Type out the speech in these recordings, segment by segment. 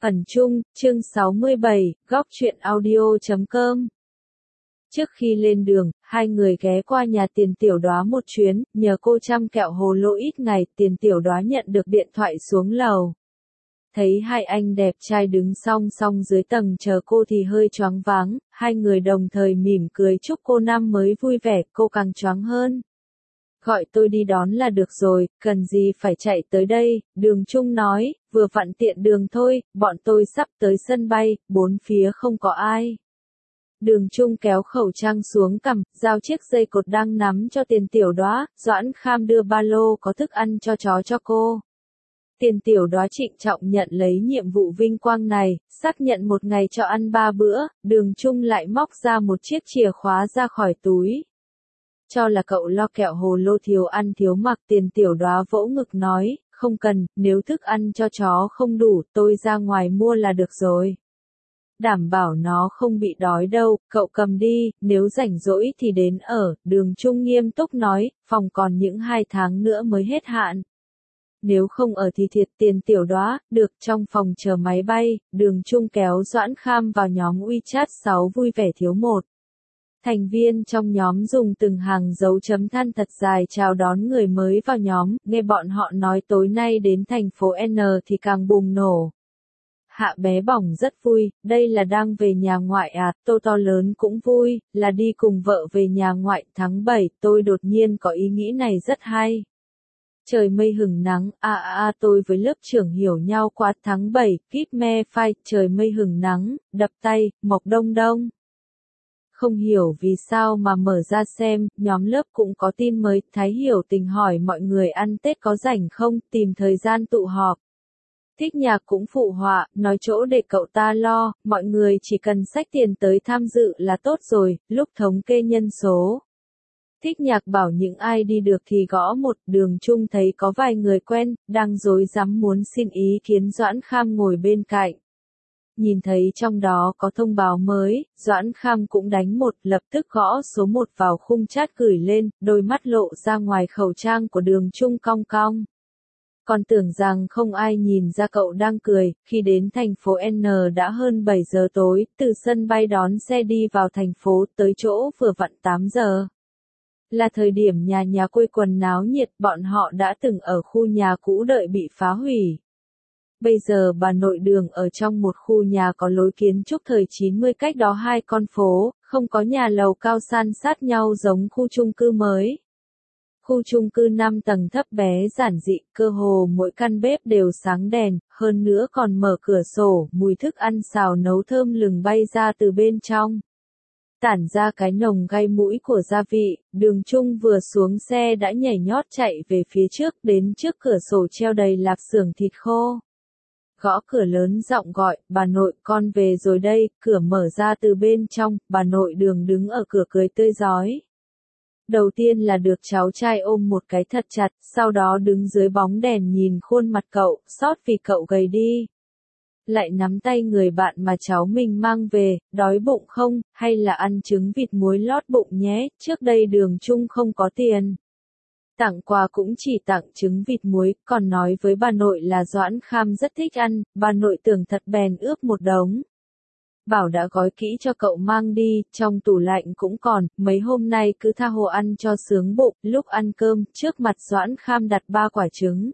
Ẩn Chung, chương 67, góc truyện audio.com. Trước khi lên đường, hai người ghé qua nhà Tiền Tiểu Đoá một chuyến, nhờ cô chăm kẹo hồ lô ít ngày, Tiền Tiểu Đoá nhận được điện thoại xuống lầu. Thấy hai anh đẹp trai đứng song song dưới tầng chờ cô thì hơi choáng váng, hai người đồng thời mỉm cười chúc cô năm mới vui vẻ, cô càng choáng hơn. Gọi tôi đi đón là được rồi, cần gì phải chạy tới đây, Đường Trung nói, vừa vặn tiện đường thôi, bọn tôi sắp tới sân bay, bốn phía không có ai. Đường Trung kéo khẩu trang xuống cằm, giao chiếc dây cột đang nắm cho Tiền Tiểu Đoá, Doãn Kham đưa ba lô có thức ăn cho chó cho cô. Tiền Tiểu Đoá trịnh trọng nhận lấy nhiệm vụ vinh quang này, xác nhận một ngày cho ăn 3 bữa, Đường Trung lại móc ra một chiếc chìa khóa ra khỏi túi. Cho là cậu lo kẹo hồ lô thiếu ăn thiếu mặc, Tiền Tiểu Đoá vỗ ngực nói, không cần, nếu thức ăn cho chó không đủ, tôi ra ngoài mua là được rồi. Đảm bảo nó không bị đói đâu, cậu cầm đi, nếu rảnh rỗi thì đến ở, Đường Trung nghiêm túc nói, phòng còn những 2 tháng nữa mới hết hạn. Nếu không ở thì thiệt. Tiền Tiểu Đoá, được. Trong phòng chờ máy bay, Đường Trung kéo Doãn Kham vào nhóm WeChat 6 vui vẻ thiếu một. Thành viên trong nhóm dùng từng hàng dấu chấm than thật dài chào đón người mới vào nhóm, nghe bọn họ nói tối nay đến thành phố N thì càng bùng nổ. Hạ bé bỏng rất vui, đây là đang về nhà ngoại à, Tô to lớn cũng vui, là đi cùng vợ về nhà ngoại. Tháng 7, tôi đột nhiên có ý nghĩ này rất hay. Trời mây hừng nắng, tôi với lớp trưởng hiểu nhau qua. Tháng 7, keep me fight, trời mây hừng nắng, đập tay, mộc đông đông. Không hiểu vì sao mà mở ra xem, nhóm lớp cũng có tin mới, Thái Hiểu Tình hỏi mọi người ăn Tết có rảnh không, tìm thời gian tụ họp. Thích Nhạc cũng phụ họa, nói chỗ để cậu ta lo, mọi người chỉ cần xách tiền tới tham dự là tốt rồi, lúc thống kê nhân số. Thích Nhạc bảo những ai đi được thì gõ một. Đường Trung thấy có vài người quen, đang rối rắm muốn xin ý kiến Doãn Kham ngồi bên cạnh. Nhìn thấy trong đó có thông báo mới, Doãn Kham cũng đánh một, lập tức gõ số 1 vào khung chat gửi lên, đôi mắt lộ ra ngoài khẩu trang của Đường Trung cong cong. Còn tưởng rằng không ai nhìn ra cậu đang cười, khi đến thành phố N đã hơn 7 giờ tối, từ sân bay đón xe đi vào thành phố, tới chỗ vừa vặn 8 giờ. Là thời điểm nhà quây quần náo nhiệt, bọn họ đã từng ở khu nhà cũ đợi bị phá hủy. Bây giờ bà nội Đường ở trong một khu nhà có lối kiến trúc thời 90 cách đó 2 con phố, không có nhà lầu cao san sát nhau giống khu chung cư mới. Khu chung cư 5 tầng thấp bé giản dị, cơ hồ mỗi căn bếp đều sáng đèn, hơn nữa còn mở cửa sổ, mùi thức ăn xào nấu thơm lừng bay ra từ bên trong. Tản ra cái nồng gai mũi của gia vị, Đường Trung vừa xuống xe đã nhảy nhót chạy về phía trước, đến trước cửa sổ treo đầy lạp xưởng thịt khô. Gõ cửa lớn giọng gọi, bà nội, con về rồi đây, cửa mở ra từ bên trong, bà nội Đường đứng ở cửa cười tươi rói. Đầu tiên là được cháu trai ôm một cái thật chặt, sau đó đứng dưới bóng đèn nhìn khuôn mặt cậu, xót vì cậu gầy đi. Lại nắm tay người bạn mà cháu mình mang về, đói bụng không, hay là ăn trứng vịt muối lót bụng nhé, trước đây Đường Trung không có tiền. Tặng quà cũng chỉ tặng trứng vịt muối, còn nói với bà nội là Doãn Kham rất thích ăn, bà nội tưởng thật bèn ướp một đống. Bảo đã gói kỹ cho cậu mang đi, trong tủ lạnh cũng còn, mấy hôm nay cứ tha hồ ăn cho sướng bụng, lúc ăn cơm, trước mặt Doãn Kham đặt 3 quả trứng.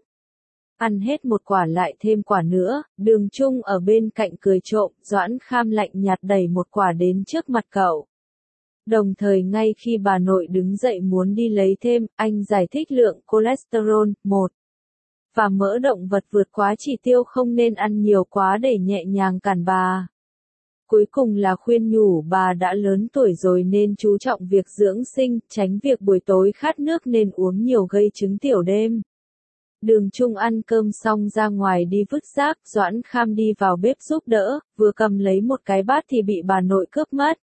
Ăn hết một quả lại thêm quả nữa, Đường Trung ở bên cạnh cười trộm, Doãn Kham lạnh nhạt đẩy một quả đến trước mặt cậu. Đồng thời ngay khi bà nội đứng dậy muốn đi lấy thêm, anh giải thích lượng cholesterol, 1. Và mỡ động vật vượt quá chỉ tiêu không nên ăn nhiều quá để nhẹ nhàng cản bà. Cuối cùng là khuyên nhủ bà đã lớn tuổi rồi nên chú trọng việc dưỡng sinh, tránh việc buổi tối khát nước nên uống nhiều gây chứng tiểu đêm. Đường Trung ăn cơm xong ra ngoài đi vứt rác, Doãn Kham đi vào bếp giúp đỡ, vừa cầm lấy một cái bát thì bị bà nội cướp mất.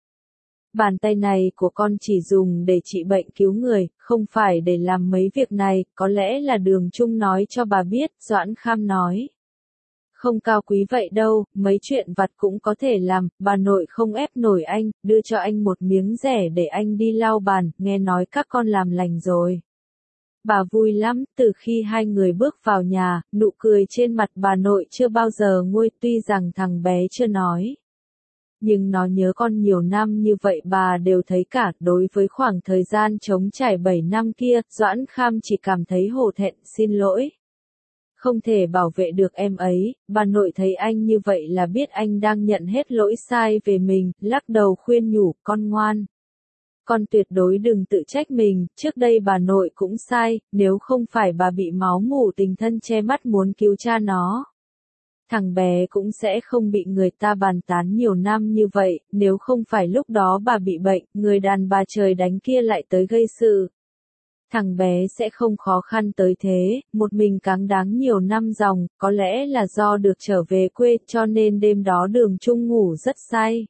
Bàn tay này của con chỉ dùng để trị bệnh cứu người, không phải để làm mấy việc này, có lẽ là Đường Trung nói cho bà biết, Doãn Kham nói. Không cao quý vậy đâu, mấy chuyện vặt cũng có thể làm, bà nội không ép nổi anh, đưa cho anh một miếng rẻ để anh đi lau bàn, nghe nói các con làm lành rồi. Bà vui lắm, từ khi hai người bước vào nhà, nụ cười trên mặt bà nội chưa bao giờ nguôi, tuy rằng thằng bé chưa nói. Nhưng nó nhớ con nhiều năm như vậy bà đều thấy cả. Đối với khoảng thời gian trống trải 7 năm kia, Doãn Kham chỉ cảm thấy hổ thẹn, xin lỗi. Không thể bảo vệ được em ấy, bà nội thấy anh như vậy là biết anh đang nhận hết lỗi sai về mình, lắc đầu khuyên nhủ, con ngoan. Con tuyệt đối đừng tự trách mình, trước đây bà nội cũng sai, nếu không phải bà bị máu mủ tình thân che mắt muốn cứu cha nó. Thằng bé cũng sẽ không bị người ta bàn tán nhiều năm như vậy, nếu không phải lúc đó bà bị bệnh, người đàn bà trời đánh kia lại tới gây sự. Thằng bé sẽ không khó khăn tới thế, một mình cáng đáng nhiều năm dòng, có lẽ là do được trở về quê cho nên đêm đó Đường Trung ngủ rất say.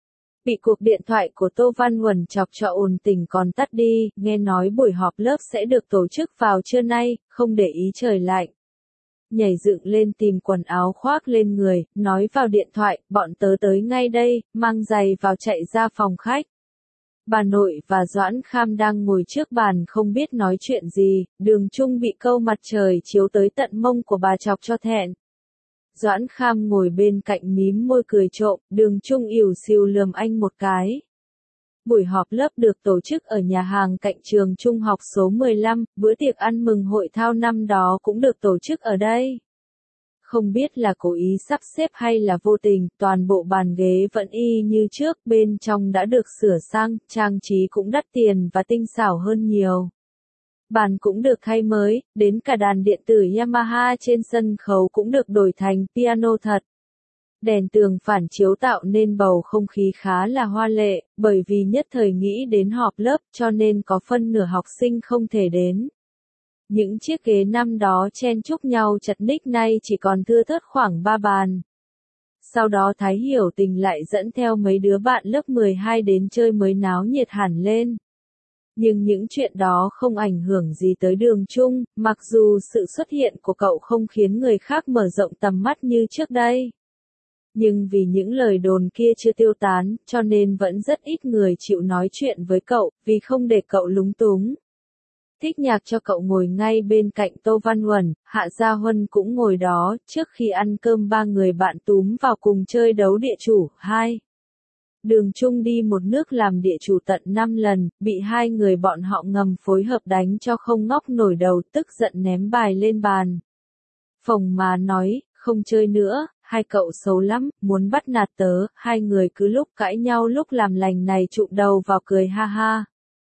Bị cuộc điện thoại của Tô Văn Huẩn chọc cho ồn tình còn tắt đi, nghe nói buổi họp lớp sẽ được tổ chức vào trưa nay, không để ý trời lạnh. Nhảy dựng lên tìm quần áo khoác lên người, nói vào điện thoại, bọn tớ tới ngay đây, mang giày vào chạy ra phòng khách. Bà nội và Doãn Kham đang ngồi trước bàn không biết nói chuyện gì, Đường Trung bị câu mặt trời chiếu tới tận mông của bà chọc cho thẹn. Doãn Kham ngồi bên cạnh mím môi cười trộm, Đường Trung ỉu xìu lườm anh một cái. Buổi họp lớp được tổ chức ở nhà hàng cạnh trường trung học số 15, bữa tiệc ăn mừng hội thao năm đó cũng được tổ chức ở đây. Không biết là cố ý sắp xếp hay là vô tình, toàn bộ bàn ghế vẫn y như trước, bên trong đã được sửa sang, trang trí cũng đắt tiền và tinh xảo hơn nhiều. Bàn cũng được thay mới, đến cả đàn điện tử Yamaha trên sân khấu cũng được đổi thành piano thật. Đèn tường phản chiếu tạo nên bầu không khí khá là hoa lệ, bởi vì nhất thời nghĩ đến họp lớp cho nên có phân nửa học sinh không thể đến. Những chiếc ghế năm đó chen chúc nhau chật ních nay chỉ còn thưa thớt khoảng 3 bàn. Sau đó Thái Hiểu Tình lại dẫn theo mấy đứa bạn lớp 12 đến chơi mới náo nhiệt hẳn lên. Nhưng những chuyện đó không ảnh hưởng gì tới Đường Trung, mặc dù sự xuất hiện của cậu không khiến người khác mở rộng tầm mắt như trước đây. Nhưng vì những lời đồn kia chưa tiêu tán, cho nên vẫn rất ít người chịu nói chuyện với cậu, vì không để cậu lúng túng. Thích Nhạc cho cậu ngồi ngay bên cạnh Tô Văn Huẩn, Hạ Gia Huân cũng ngồi đó, trước khi ăn cơm ba người bạn túm vào cùng chơi đấu địa chủ. 2. Đường Trung đi một nước làm địa chủ tận 5 lần, bị hai người bọn họ ngầm phối hợp đánh cho không ngóc nổi đầu, tức giận ném bài lên bàn. Phồng má nói, không chơi nữa, hai cậu xấu lắm, muốn bắt nạt tớ, hai người cứ lúc cãi nhau lúc làm lành này chụm đầu vào cười ha ha.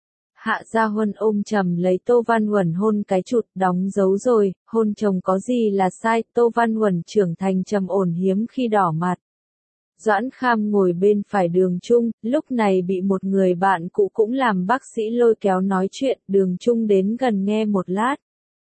Hạ Gia Huân ôm chầm lấy Tô Văn Huẩn hôn cái chụt, đóng dấu rồi, hôn chồng có gì là sai, Tô Văn Huẩn trưởng thành trầm ổn hiếm khi đỏ mặt. Doãn Kham ngồi bên phải Đường Trung, lúc này bị một người bạn cũ cũng làm bác sĩ lôi kéo nói chuyện, Đường Trung đến gần nghe một lát.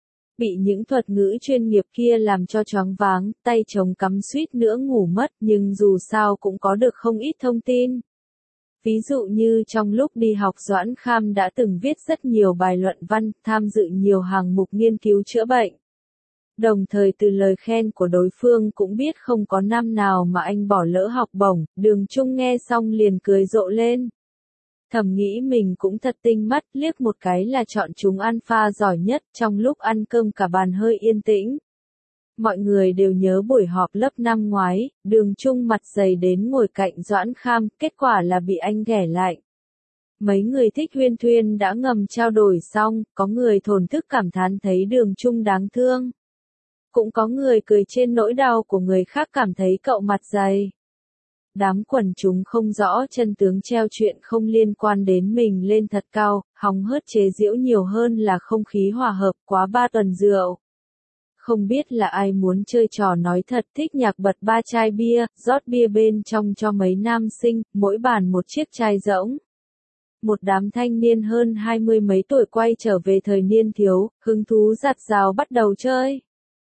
Bị những thuật ngữ chuyên nghiệp kia làm cho choáng váng, tay chồng cắm suýt nữa ngủ mất, nhưng dù sao cũng có được không ít thông tin. Ví dụ như trong lúc đi học Doãn Kham đã từng viết rất nhiều bài luận văn, tham dự nhiều hàng mục nghiên cứu chữa bệnh. Đồng thời từ lời khen của đối phương cũng biết không có năm nào mà anh bỏ lỡ học bổng, Đường Trung nghe xong liền cười rộ lên. Thầm nghĩ mình cũng thật tinh mắt, liếc một cái là chọn chúng alpha giỏi nhất, trong lúc ăn cơm cả bàn hơi yên tĩnh. Mọi người đều nhớ buổi họp lớp năm ngoái, Đường Trung mặt dày đến ngồi cạnh Doãn Kham, kết quả là bị anh ghẻ lại. Mấy người thích huyên thuyên đã ngầm trao đổi xong, có người thổn thức cảm thán thấy Đường Trung đáng thương. Cũng có người cười trên nỗi đau của người khác cảm thấy cậu mặt dày. Đám quần chúng không rõ chân tướng treo chuyện không liên quan đến mình lên thật cao, hòng hớt chế giễu nhiều hơn là không khí hòa hợp quá 3 tuần rượu. Không biết là ai muốn chơi trò nói thật, Thích Nhạc bật 3 chai bia, rót bia bên trong cho mấy nam sinh, mỗi bàn một chiếc chai rỗng. Một đám thanh niên hơn 20 mấy tuổi quay trở về thời niên thiếu, hứng thú giặt rào bắt đầu chơi.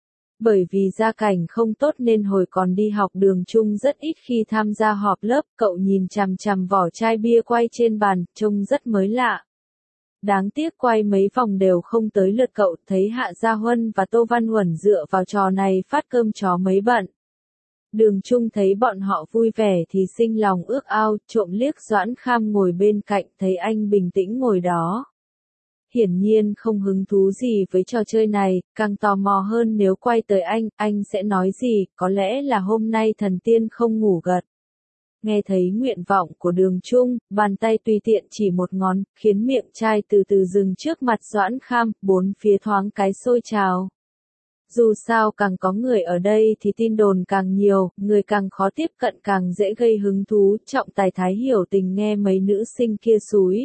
Bởi vì gia cảnh không tốt nên hồi còn đi học Đường Trung rất ít khi tham gia họp lớp, cậu nhìn chằm chằm vỏ chai bia quay trên bàn, trông rất mới lạ. Đáng tiếc quay mấy vòng đều không tới lượt cậu, thấy Hạ Gia Huân và Tô Văn Huẩn dựa vào trò này phát cơm chó mấy bận. Đường Trung thấy bọn họ vui vẻ thì sinh lòng ước ao, trộm liếc Doãn Kham ngồi bên cạnh, thấy anh bình tĩnh ngồi đó. hiển nhiên không hứng thú gì với trò chơi này, càng tò mò hơn nếu quay tới anh sẽ nói gì, có lẽ là hôm nay thần tiên không ngủ gật. Nghe thấy nguyện vọng của Đường Trung, bàn tay tùy tiện chỉ một ngón, khiến miệng chai từ từ dừng trước mặt Doãn Kham, bốn phía thoáng cái sôi trào. Dù sao càng có người ở đây thì tin đồn càng nhiều, người càng khó tiếp cận càng dễ gây hứng thú, trọng tài Thái Hiểu Tình nghe mấy nữ sinh kia xúi.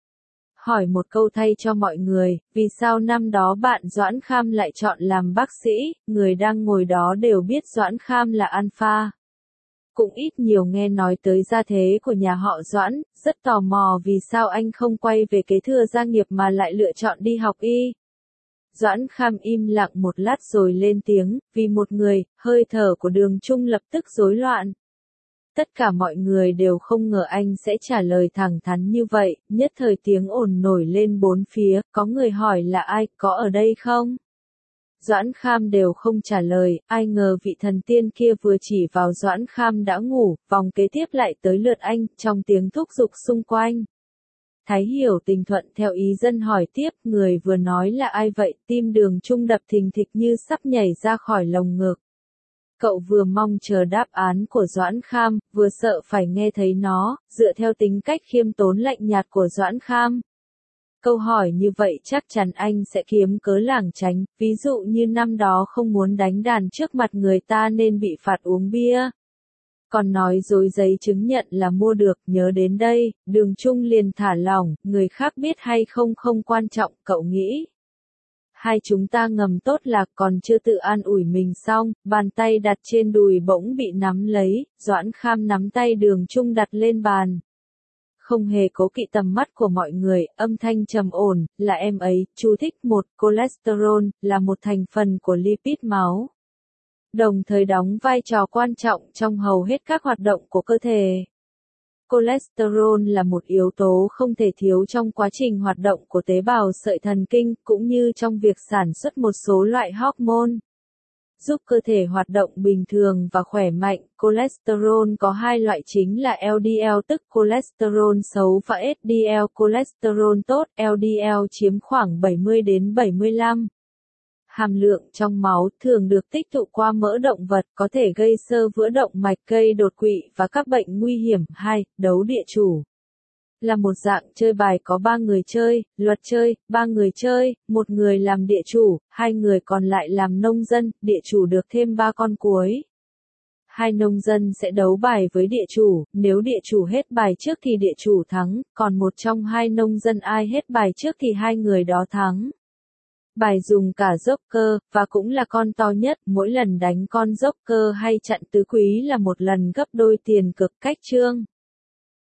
Hỏi một câu thay cho mọi người, vì sao năm đó bạn Doãn Kham lại chọn làm bác sĩ, người đang ngồi đó đều biết Doãn Kham là alpha. Cũng ít nhiều nghe nói tới gia thế của nhà họ Doãn, rất tò mò vì sao anh không quay về kế thừa gia nghiệp mà lại lựa chọn đi học y. Doãn Kham im lặng một lát rồi lên tiếng, vì một người, hơi thở của Đường Trung lập tức rối loạn. Tất cả mọi người đều không ngờ anh sẽ trả lời thẳng thắn như vậy, nhất thời tiếng ồn nổi lên bốn phía, có người hỏi là ai, có ở đây không? Doãn Kham đều không trả lời, ai ngờ vị thần tiên kia vừa chỉ vào Doãn Kham đã ngủ, vòng kế tiếp lại tới lượt anh, trong tiếng thúc giục xung quanh. Thái Hiểu Tình thuận theo ý dân hỏi tiếp, người vừa nói là ai vậy, tim Đường Trung đập thình thịch như sắp nhảy ra khỏi lồng ngực. Cậu vừa mong chờ đáp án của Doãn Kham, vừa sợ phải nghe thấy nó, dựa theo tính cách khiêm tốn lạnh nhạt của Doãn Kham. Câu hỏi như vậy chắc chắn anh sẽ kiếm cớ lảng tránh, ví dụ như năm đó không muốn đánh đàn trước mặt người ta nên bị phạt uống bia. Còn nói dối giấy chứng nhận là mua được, nhớ đến đây, Đường Trung liền thả lỏng, người khác biết hay không không quan trọng, cậu nghĩ. Hai chúng ta ngầm tốt lạc còn chưa tự an ủi mình xong, bàn tay đặt trên đùi bỗng bị nắm lấy, Doãn Kham nắm tay Đường Trung đặt lên bàn. Không hề cố kỵ tầm mắt của mọi người, âm thanh trầm ổn, là em ấy, chú thích một, cholesterol, là một thành phần của lipid máu. Đồng thời đóng vai trò quan trọng trong hầu hết các hoạt động của cơ thể. Cholesterol là một yếu tố không thể thiếu trong quá trình hoạt động của tế bào sợi thần kinh, cũng như trong việc sản xuất một số loại hormone. Giúp cơ thể hoạt động bình thường và khỏe mạnh, cholesterol có hai loại chính là LDL tức cholesterol xấu và HDL cholesterol tốt, LDL chiếm khoảng 70 đến 75. Hàm lượng trong máu thường được tích tụ qua mỡ động vật có thể gây xơ vữa động mạch gây đột quỵ và các bệnh nguy hiểm. 2. Đấu địa chủ là một dạng chơi bài có 3 người chơi, luật chơi, 3 người chơi, một người làm địa chủ, 2 người còn lại làm nông dân, địa chủ được thêm 3 con cuối. 2 nông dân sẽ đấu bài với địa chủ, nếu địa chủ hết bài trước thì địa chủ thắng, còn một trong 2 nông dân ai hết bài trước thì 2 người đó thắng. Bài dùng cả Joker, và cũng là con to nhất, mỗi lần đánh con Joker hay chặn tứ quý là một lần gấp đôi tiền cực cách chương.